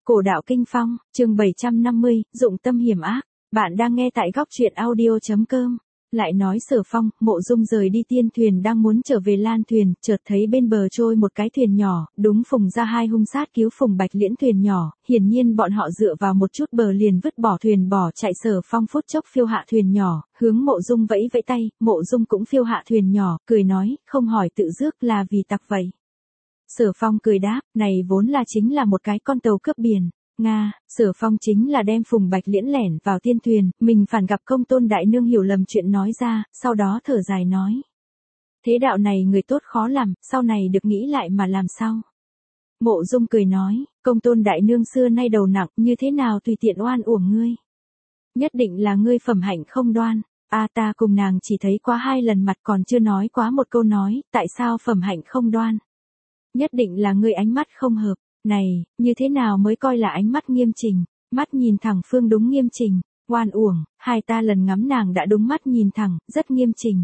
Cổ đạo kinh phong, chương 750, dụng tâm hiểm ác. Bạn đang nghe tại góc truyện audio.com. Lại nói Sở Phong, Mộ Dung rời đi tiên thuyền đang muốn trở về lan thuyền, chợt thấy bên bờ trôi một cái thuyền nhỏ, đúng Phùng ra hai hung sát cứu Phùng Bạch Liễn thuyền nhỏ, hiển nhiên bọn họ dựa vào một chút bờ liền vứt bỏ thuyền bỏ chạy. Sở Phong phút chốc phiêu hạ thuyền nhỏ, hướng Mộ Dung vẫy vẫy tay, Mộ Dung cũng phiêu hạ thuyền nhỏ, cười nói, không hỏi tự rước là vì tặc vậy. Sở Phong cười đáp, này vốn là chính là một cái con tàu cướp biển. Nga, Sở Phong chính là đem Phùng Bạch Liễn lẻn vào tiên thuyền, mình phản gặp Công Tôn đại nương hiểu lầm chuyện nói ra, sau đó thở dài nói. Thế đạo này người tốt khó làm, sau này được nghĩ lại mà làm sao? Mộ Dung cười nói, Công Tôn đại nương xưa nay đầu nặng, như thế nào tùy tiện oan uổng ngươi? Nhất định là ngươi phẩm hạnh không đoan. Ta cùng nàng chỉ thấy quá 2 lần mặt còn chưa nói quá một câu nói, tại sao phẩm hạnh không đoan? Nhất định là ngươi ánh mắt không hợp. Này, như thế nào mới coi là ánh mắt nghiêm chỉnh? Mắt nhìn thẳng phương đúng nghiêm chỉnh. Oan uổng, hai ta lần ngắm nàng đã đúng mắt nhìn thẳng, rất nghiêm chỉnh.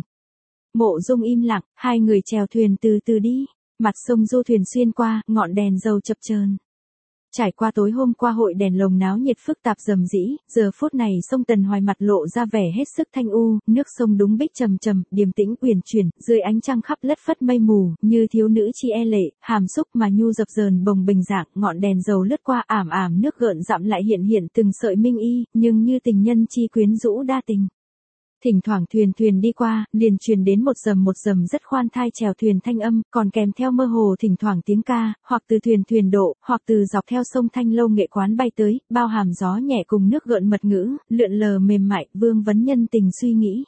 Mộ Dung im lặng, hai người chèo thuyền từ từ đi. Mặt sông du thuyền xuyên qua, ngọn đèn dầu chập chờn. Trải qua tối hôm qua hội đèn lồng náo nhiệt phức tạp rầm rĩ, giờ phút này sông Tần Hoài mặt lộ ra vẻ hết sức thanh u, nước sông đúng bích trầm trầm, điềm tĩnh uyển chuyển, dưới ánh trăng khắp lất phất mây mù, như thiếu nữ chi e lệ, hàm xúc mà nhu dập dờn bồng bình dạng, ngọn đèn dầu lướt qua ảm ảm nước gợn dặm lại hiện hiện từng sợi minh y, nhưng như tình nhân chi quyến rũ đa tình. Thỉnh thoảng thuyền đi qua, liền truyền đến một rầm rất khoan thai chèo thuyền thanh âm, còn kèm theo mơ hồ thỉnh thoảng tiếng ca, hoặc từ thuyền độ, hoặc từ dọc theo sông Thanh Lâu nghệ quán bay tới, bao hàm gió nhẹ cùng nước gợn mật ngữ, lượn lờ mềm mại, vương vấn nhân tình suy nghĩ.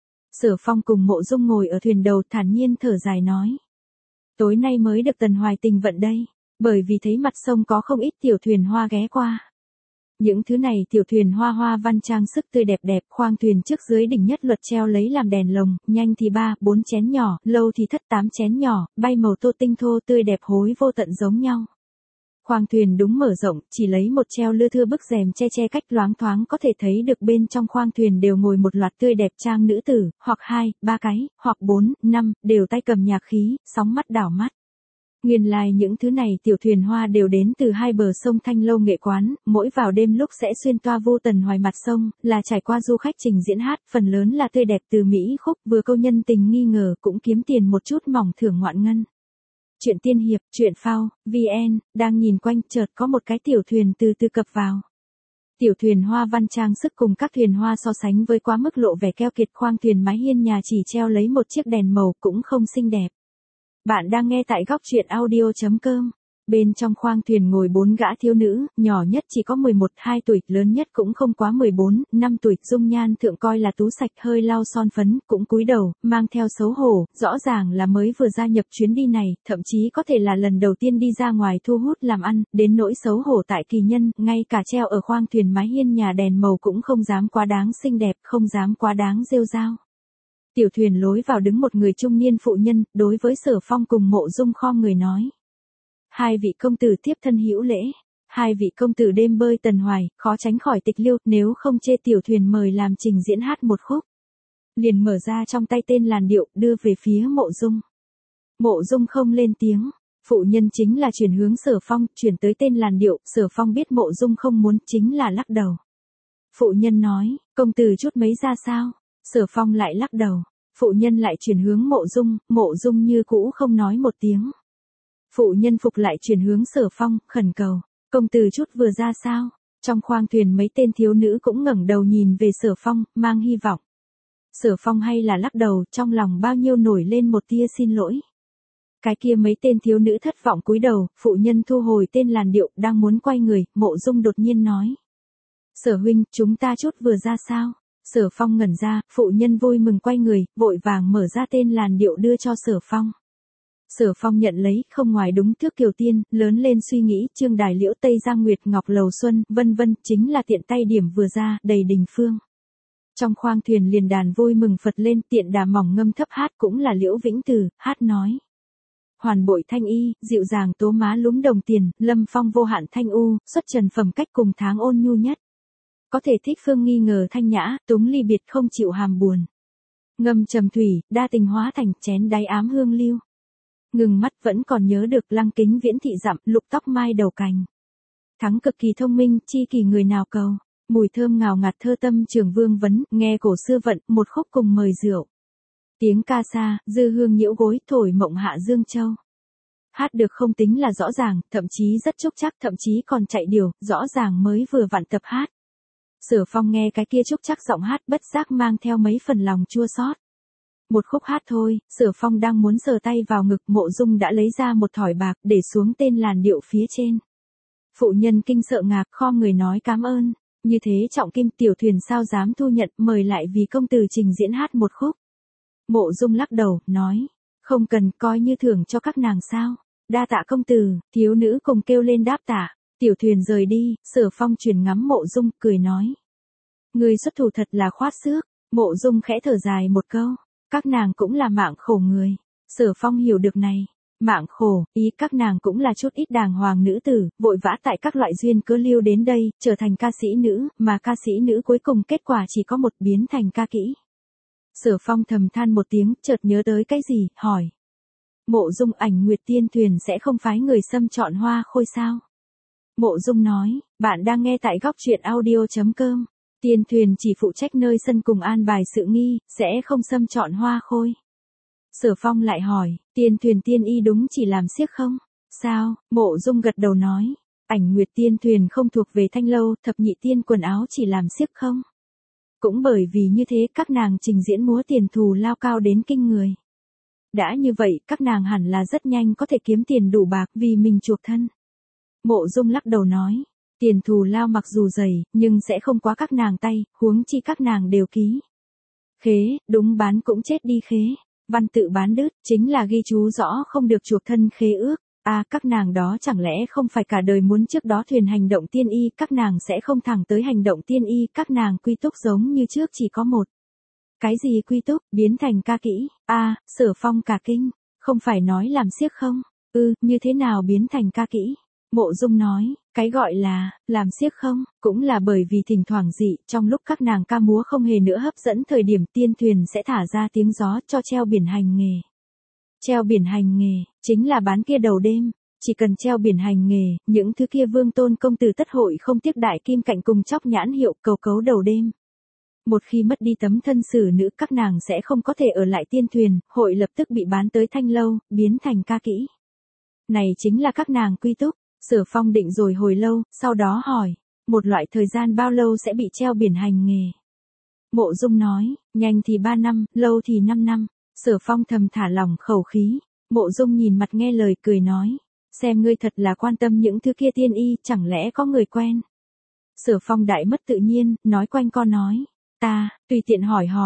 Sở Phong cùng Mộ Dung ngồi ở thuyền đầu thản nhiên thở dài nói. Tối nay mới được Tần Hoài tình vận đây, bởi vì thấy mặt sông có không ít tiểu thuyền hoa ghé qua. Những thứ này tiểu thuyền hoa văn trang sức tươi đẹp, khoang thuyền trước dưới đỉnh nhất luật treo lấy làm đèn lồng, nhanh thì 3-4 chén nhỏ, lâu thì thất 8 chén nhỏ, bay màu tô tinh thô tươi đẹp hối vô tận giống nhau. Khoang thuyền đúng mở rộng, chỉ lấy một treo lưa thưa bức rèm che cách loáng thoáng có thể thấy được bên trong khoang thuyền đều ngồi một loạt tươi đẹp trang nữ tử, hoặc 2-3 cái, hoặc 4-5, đều tay cầm nhạc khí, sóng mắt đảo mắt. Nguyên lai những thứ này tiểu thuyền hoa đều đến từ hai bờ sông Thanh Lâu nghệ quán, mỗi vào đêm lúc sẽ xuyên toa vô Tần Hoài mặt sông, là trải qua du khách trình diễn hát, phần lớn là tươi đẹp từ Mỹ khúc, vừa câu nhân tình nghi ngờ cũng kiếm tiền một chút mỏng thưởng ngoạn ngân. Chuyện tiên hiệp, chuyện phao, VN, đang nhìn quanh chợt có một cái tiểu thuyền từ từ cập vào. Tiểu thuyền hoa văn trang sức cùng các thuyền hoa so sánh với quá mức lộ vẻ keo kiệt, khoang thuyền mái hiên nhà chỉ treo lấy một chiếc đèn màu cũng không xinh đẹp. Bạn đang nghe tại góc truyện audio.com. Bên trong khoang thuyền ngồi 4 gã thiếu nữ, nhỏ nhất chỉ có 11-12 tuổi, lớn nhất cũng không quá 14-15 tuổi, dung nhan thượng coi là tú sạch, hơi lau son phấn, cũng cúi đầu, mang theo xấu hổ, rõ ràng là mới vừa gia nhập chuyến đi này, thậm chí có thể là lần đầu tiên đi ra ngoài thu hút làm ăn, đến nỗi xấu hổ tại kỳ nhân, ngay cả treo ở khoang thuyền mái hiên nhà đèn màu cũng không dám quá đáng xinh đẹp, không dám quá đáng rêu rao. Tiểu thuyền lối vào đứng một người trung niên phụ nhân, đối với Sở Phong cùng Mộ Dung khom người nói. 2 vị công tử tiếp thân hữu lễ. 2 vị công tử đêm bơi Tần Hoài, khó tránh khỏi tịch liêu, nếu không chê tiểu thuyền mời làm trình diễn hát một khúc. Liền mở ra trong tay tên làn điệu, đưa về phía Mộ Dung. Mộ Dung không lên tiếng. Phụ nhân chính là chuyển hướng Sở Phong, chuyển tới tên làn điệu, Sở Phong biết Mộ Dung không muốn, chính là lắc đầu. Phụ nhân nói, công tử chút mấy ra sao? Sở Phong lại lắc đầu. Phụ nhân lại chuyển hướng Mộ Dung như cũ không nói một tiếng. Phụ nhân phục lại chuyển hướng Sở Phong, khẩn cầu, công tử chút vừa ra sao? Trong khoang thuyền mấy tên thiếu nữ cũng ngẩng đầu nhìn về Sở Phong, mang hy vọng. Sở Phong hay là lắc đầu, trong lòng bao nhiêu nổi lên một tia xin lỗi. Cái kia mấy tên thiếu nữ thất vọng cúi đầu, phụ nhân thu hồi tên làn điệu, đang muốn quay người, Mộ Dung đột nhiên nói. Sở huynh, chúng ta chút vừa ra sao? Sở Phong ngẩn ra, phụ nhân vui mừng quay người, vội vàng mở ra tên làn điệu đưa cho Sở Phong. Sở Phong nhận lấy, không ngoài đúng thước kiều tiên, lớn lên suy nghĩ, Trương Đài Liễu Tây Giang Nguyệt Ngọc Lầu Xuân, vân vân, chính là tiện tay điểm vừa ra, đầy đình phương. Trong khoang thuyền liền đàn vui mừng phật lên, tiện đà mỏng ngâm thấp hát cũng là Liễu Vĩnh Từ, hát nói. Hoàn bội thanh y, dịu dàng tố má lúm đồng tiền, lâm phong vô hạn thanh u, xuất trần phẩm cách cùng tháng ôn nhu nhất. Có thể thích phương nghi ngờ thanh nhã, túng ly biệt không chịu hàm buồn. Ngâm trầm thủy, đa tình hóa thành chén đáy ám hương lưu. Ngừng mắt vẫn còn nhớ được lăng kính viễn thị dặm, lục tóc mai đầu cành. Thắng cực kỳ thông minh, chi kỳ người nào cầu. Mùi thơm ngào ngạt thơ tâm trường vương vấn, nghe cổ xưa vận, một khúc cùng mời rượu. Tiếng ca xa, dư hương nhiễu gối, thổi mộng hạ Dương Châu. Hát được không tính là rõ ràng, thậm chí rất trúc chắc, thậm chí còn chạy điều, rõ ràng mới vừa vặn tập hát. Sở Phong nghe cái kia trúc chắc giọng hát bất giác mang theo mấy phần lòng chua xót. Một khúc hát thôi, Sở Phong đang muốn sờ tay vào ngực, Mộ Dung đã lấy ra một thỏi bạc để xuống tên làn điệu phía trên. Phụ nhân kinh sợ ngạc, khom người nói cám ơn, như thế trọng kim tiểu thuyền sao dám thu nhận, mời lại vì công tử trình diễn hát một khúc. Mộ Dung lắc đầu, nói, không cần, coi như thưởng cho các nàng sao. Đa tạ công tử, thiếu nữ cùng kêu lên đáp tạ. Tiểu thuyền rời đi, Sở Phong chuyển ngắm Mộ Dung, cười nói. Người xuất thủ thật là khoát xước. Mộ Dung khẽ thở dài một câu. Các nàng cũng là mạng khổ người. Sở Phong hiểu được này. Mạng khổ, ý các nàng cũng là chút ít đàng hoàng nữ tử, vội vã tại các loại duyên cớ lưu đến đây, trở thành ca sĩ nữ, mà ca sĩ nữ cuối cùng kết quả chỉ có một, biến thành ca kỹ. Sở Phong thầm than một tiếng, chợt nhớ tới cái gì, hỏi. Mộ Dung Ảnh Nguyệt tiên thuyền sẽ không phái người xâm chọn hoa khôi sao? Mộ Dung nói, bạn đang nghe tại góc truyện audio.com. Tiên thuyền chỉ phụ trách nơi sân cùng an bài sự nghi, sẽ không xâm chọn hoa khôi. Sở Phong lại hỏi, tiên thuyền tiên y đúng chỉ làm xiếc không? Sao? Mộ Dung gật đầu nói, Ảnh Nguyệt tiên thuyền không thuộc về Thanh Lâu, thập nhị tiên quần áo chỉ làm xiếc không? Cũng bởi vì như thế các nàng trình diễn múa tiền thù lao cao đến kinh người. Đã như vậy, các nàng hẳn là rất nhanh có thể kiếm tiền đủ bạc vì mình chuộc thân. Mộ Dung lắc đầu nói, tiền thù lao mặc dù dày, nhưng sẽ không quá các nàng tay, huống chi các nàng đều ký. Khế, đúng bán cũng chết đi khế. Văn tự bán đứt, chính là ghi chú rõ không được chuộc thân khế ước. Các nàng đó chẳng lẽ không phải cả đời muốn trước đó thuyền hành động tiên y, các nàng sẽ không thẳng tới hành động tiên y, các nàng quy túc giống như trước chỉ có một. Cái gì quy túc, biến thành ca kỹ? Sở Phong cả kinh, không phải nói làm xiếc không? Như thế nào biến thành ca kỹ? Mộ Dung nói, cái gọi là, làm xiếc không, cũng là bởi vì thỉnh thoảng dị, trong lúc các nàng ca múa không hề nữa hấp dẫn thời điểm tiên thuyền sẽ thả ra tiếng gió cho treo biển hành nghề. Treo biển hành nghề, chính là bán kia đầu đêm, chỉ cần treo biển hành nghề, những thứ kia vương tôn công tử tất hội không tiếc đại kim cạnh cùng chóc nhãn hiệu cầu cấu đầu đêm. Một khi mất đi tấm thân xử nữ các nàng sẽ không có thể ở lại tiên thuyền, hội lập tức bị bán tới Thanh Lâu, biến thành ca kỹ. Này chính là các nàng quy túc. Sở Phong định rồi hồi lâu, sau đó hỏi, một loại thời gian bao lâu sẽ bị treo biển hành nghề? Mộ Dung nói, nhanh thì 3 năm, lâu thì 5 năm. Sở Phong thầm thả lỏng khẩu khí. Mộ Dung nhìn mặt nghe lời cười nói, xem ngươi thật là quan tâm những thứ kia tiên y, chẳng lẽ có người quen? Sở Phong đại mất tự nhiên, nói quanh co nói, ta, tùy tiện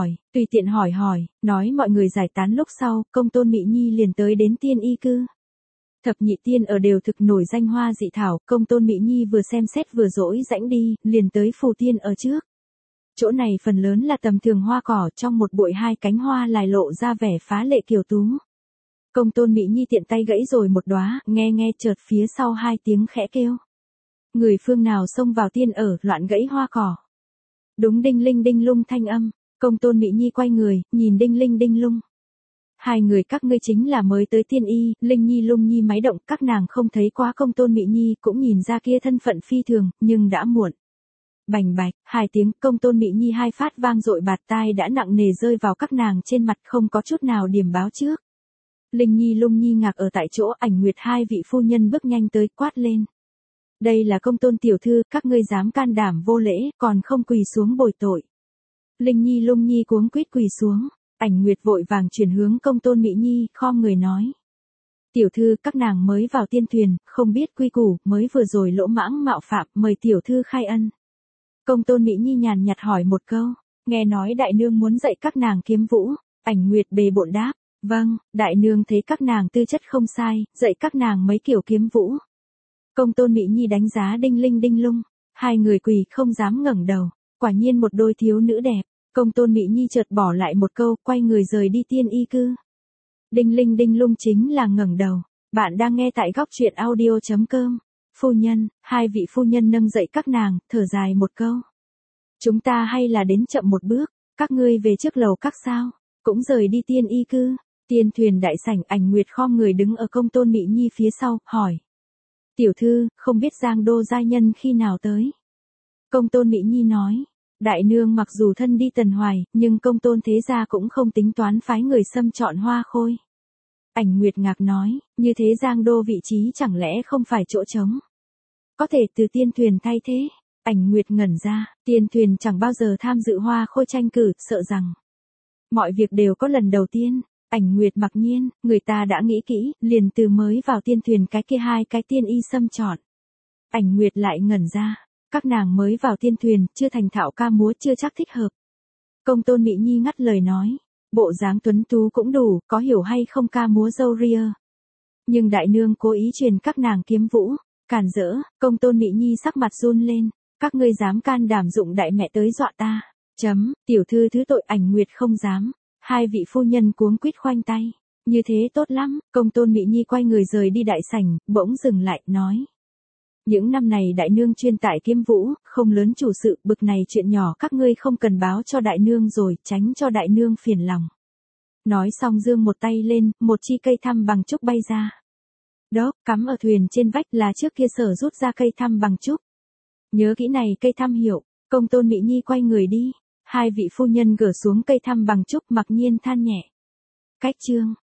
hỏi, nói mọi người giải tán lúc sau, Công Tôn Mỹ Nhi liền tới đến tiên y cư. Thập nhị tiên ở đều thực nổi danh hoa dị thảo, Công Tôn Mỹ Nhi vừa xem xét vừa dỗi rãnh đi, liền tới phù tiên ở trước. Chỗ này phần lớn là tầm thường hoa cỏ, trong một bụi hai cánh hoa lại lộ ra vẻ phá lệ kiều tú. Công Tôn Mỹ Nhi tiện tay gãy rồi một đóa, nghe chợt phía sau hai tiếng khẽ kêu. Người phương nào xông vào tiên ở, loạn gãy hoa cỏ. Đúng đinh linh đinh lung thanh âm, Công Tôn Mỹ Nhi quay người, nhìn đinh linh đinh lung. Hai người các ngươi chính là mới tới tiên y, Linh Nhi Lung Nhi máy động, các nàng không thấy quá Công Tôn Mỹ Nhi, cũng nhìn ra kia thân phận phi thường, nhưng đã muộn. Bành bạch, hai tiếng Công Tôn Mỹ Nhi hai phát vang dội bạt tai đã nặng nề rơi vào các nàng trên mặt, không có chút nào điểm báo trước. Linh Nhi Lung Nhi ngạc ở tại chỗ, Ảnh Nguyệt hai vị phu nhân bước nhanh tới quát lên. Đây là Công Tôn tiểu thư, các ngươi dám can đảm vô lễ, còn không quỳ xuống bồi tội. Linh Nhi Lung Nhi cuống quýt quỳ xuống. Ảnh Nguyệt vội vàng chuyển hướng Công Tôn Mỹ Nhi, khom người nói. Tiểu thư, các nàng mới vào tiên thuyền, không biết quy củ, mới vừa rồi lỗ mãng mạo phạm, mời tiểu thư khai ân. Công Tôn Mỹ Nhi nhàn nhạt hỏi một câu, nghe nói đại nương muốn dạy các nàng kiếm vũ. Ảnh Nguyệt bề bộn đáp, vâng, đại nương thấy các nàng tư chất không sai, dạy các nàng mấy kiểu kiếm vũ. Công Tôn Mỹ Nhi đánh giá đinh linh đinh lung, hai người quỳ không dám ngẩng đầu, quả nhiên một đôi thiếu nữ đẹp. Công Tôn Mỹ Nhi chợt bỏ lại một câu, quay người rời đi tiên y cư. Đinh linh đinh lung chính là ngẩng đầu. Bạn đang nghe tại góc truyện audio.com. Phu nhân, hai vị phu nhân nâng dậy các nàng, thở dài một câu. Chúng ta hay là đến chậm một bước, các ngươi về trước lầu các sao, cũng rời đi tiên y cư. Tiên thuyền đại sảnh, Ảnh Nguyệt khom người đứng ở Công Tôn Mỹ Nhi phía sau, hỏi. Tiểu thư, không biết Giang Đô giai nhân khi nào tới. Công tôn Mỹ Nhi nói. Đại nương mặc dù thân đi Tần Hoài, nhưng công tôn thế gia cũng không tính toán phái người xâm chọn Hoa Khôi. Ảnh Nguyệt ngạc nói, như thế Giang Đô vị trí chẳng lẽ không phải chỗ trống. Có thể từ Tiên Thuyền thay thế. Ảnh Nguyệt ngẩn ra, Tiên Thuyền chẳng bao giờ tham dự Hoa Khôi tranh cử, sợ rằng mọi việc đều có lần đầu tiên. Ảnh Nguyệt mặc nhiên, người ta đã nghĩ kỹ, liền từ mới vào Tiên Thuyền cái kia 2 cái tiên y xâm chọn. Ảnh Nguyệt lại ngẩn ra, các nàng mới vào Tiên Thuyền, chưa thành thạo ca múa, chưa chắc thích hợp. Công tôn Mỹ Nhi ngắt lời nói, bộ dáng tuấn tú cũng đủ, có hiểu hay không ca múa dâu ria. Nhưng đại nương cố ý truyền các nàng kiếm vũ, cản rỡ. Công tôn Mỹ Nhi sắc mặt run lên, các ngươi dám can đảm dụng đại mẹ tới dọa ta. Tiểu thư thứ tội. Ảnh Nguyệt không dám. Hai vị phu nhân cuống quýt khoanh tay. Như thế tốt lắm. Công tôn Mỹ Nhi quay người rời đi đại sảnh, bỗng dừng lại, nói. Những năm này đại nương chuyên tại kiếm vũ, không lớn chủ sự, bực này chuyện nhỏ các ngươi không cần báo cho đại nương rồi, tránh cho đại nương phiền lòng. Nói xong giương một tay lên, một chi cây thăm bằng trúc bay ra. Đó, cắm ở thuyền trên vách là trước kia Sở rút ra cây thăm bằng trúc. Nhớ kỹ này cây thăm hiệu. Công tôn Mỹ Nhi quay người đi. Hai vị phu nhân gỡ xuống cây thăm bằng trúc, mặc nhiên than nhẹ. Cách chương